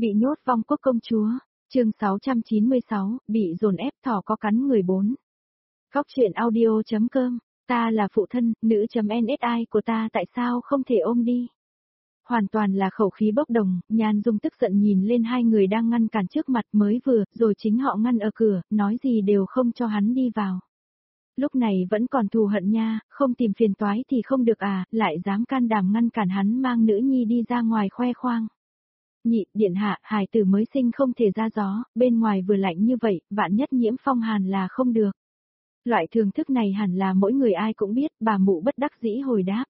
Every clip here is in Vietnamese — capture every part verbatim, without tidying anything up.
Bị nhốt vong quốc công chúa, chương sáu trăm chín mươi sáu, bị dồn ép thỏ có cắn người bốn. Góc truyện audio.com, ta là phụ thân, nữ.nsi của ta tại sao không thể ôm đi? Hoàn toàn là khẩu khí bốc đồng, Nhan Dung tức giận nhìn lên hai người đang ngăn cản trước mặt mới vừa, rồi chính họ ngăn ở cửa, nói gì đều không cho hắn đi vào. Lúc này vẫn còn thù hận nha, không tìm phiền toái thì không được à, lại dám can đảm ngăn cản hắn mang nữ nhi đi ra ngoài khoe khoang. Nhị, điện hạ, hài tử mới sinh không thể ra gió, bên ngoài vừa lạnh như vậy, vạn nhất nhiễm phong hàn là không được. Loại thường thức này hẳn là mỗi người ai cũng biết, bà mụ bất đắc dĩ hồi đáp.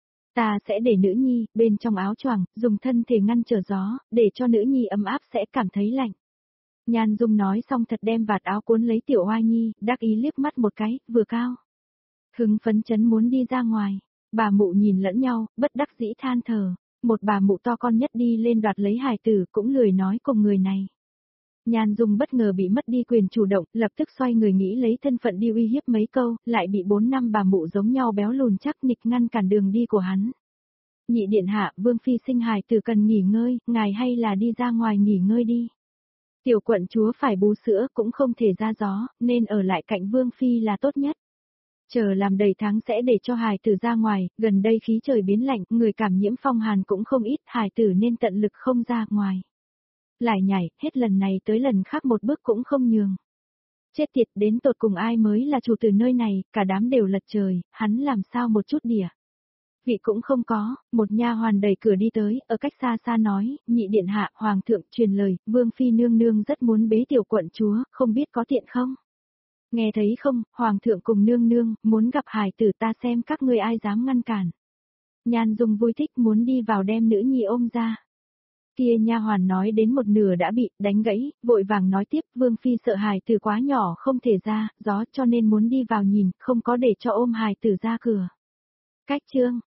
Ta sẽ để nữ nhi, bên trong áo choàng, dùng thân thể ngăn trở gió, để cho nữ nhi ấm áp sẽ cảm thấy lạnh. Nhan Dung nói xong thật đem vạt áo cuốn lấy tiểu oai nhi, đắc ý liếc mắt một cái, vừa cao. Hứng phấn chấn muốn đi ra ngoài, bà mụ nhìn lẫn nhau, bất đắc dĩ than thở. Một bà mụ to con nhất đi lên đoạt lấy hài tử cũng lười nói cùng người này. Nhan Dung bất ngờ bị mất đi quyền chủ động, lập tức xoay người nghĩ lấy thân phận đi uy hiếp mấy câu, lại bị bốn năm bà mụ giống nhau béo lùn chắc nịch ngăn cản đường đi của hắn. Nhị điện hạ, Vương Phi sinh hài tử cần nghỉ ngơi, ngài hay là đi ra ngoài nghỉ ngơi đi. Tiểu quận chúa phải bú sữa cũng không thể ra gió, nên ở lại cạnh Vương Phi là tốt nhất. Chờ làm đầy tháng sẽ để cho hài tử ra ngoài, gần đây khí trời biến lạnh, người cảm nhiễm phong hàn cũng không ít, hài tử nên tận lực không ra ngoài. Lại nhảy, hết lần này tới lần khác một bước cũng không nhường. Chết tiệt, đến tột cùng ai mới là chủ từ nơi này, cả đám đều lật trời, hắn làm sao một chút đỉa. Vị cũng không có, một nha hoàn đẩy cửa đi tới, ở cách xa xa nói, nhị điện hạ, hoàng thượng truyền lời, Vương Phi nương nương rất muốn bế tiểu quận chúa, không biết có tiện không? Nghe thấy không, hoàng thượng cùng nương nương, muốn gặp hài tử ta xem các ngươi ai dám ngăn cản. Nhan Dung vui thích muốn đi vào đem nữ nhi ôm ra. Kia nha hoàn nói đến một nửa đã bị đánh gãy, vội vàng nói tiếp, Vương Phi sợ hài tử quá nhỏ không thể ra, gió cho nên muốn đi vào nhìn, không có để cho ôm hài tử ra cửa. Cách chương,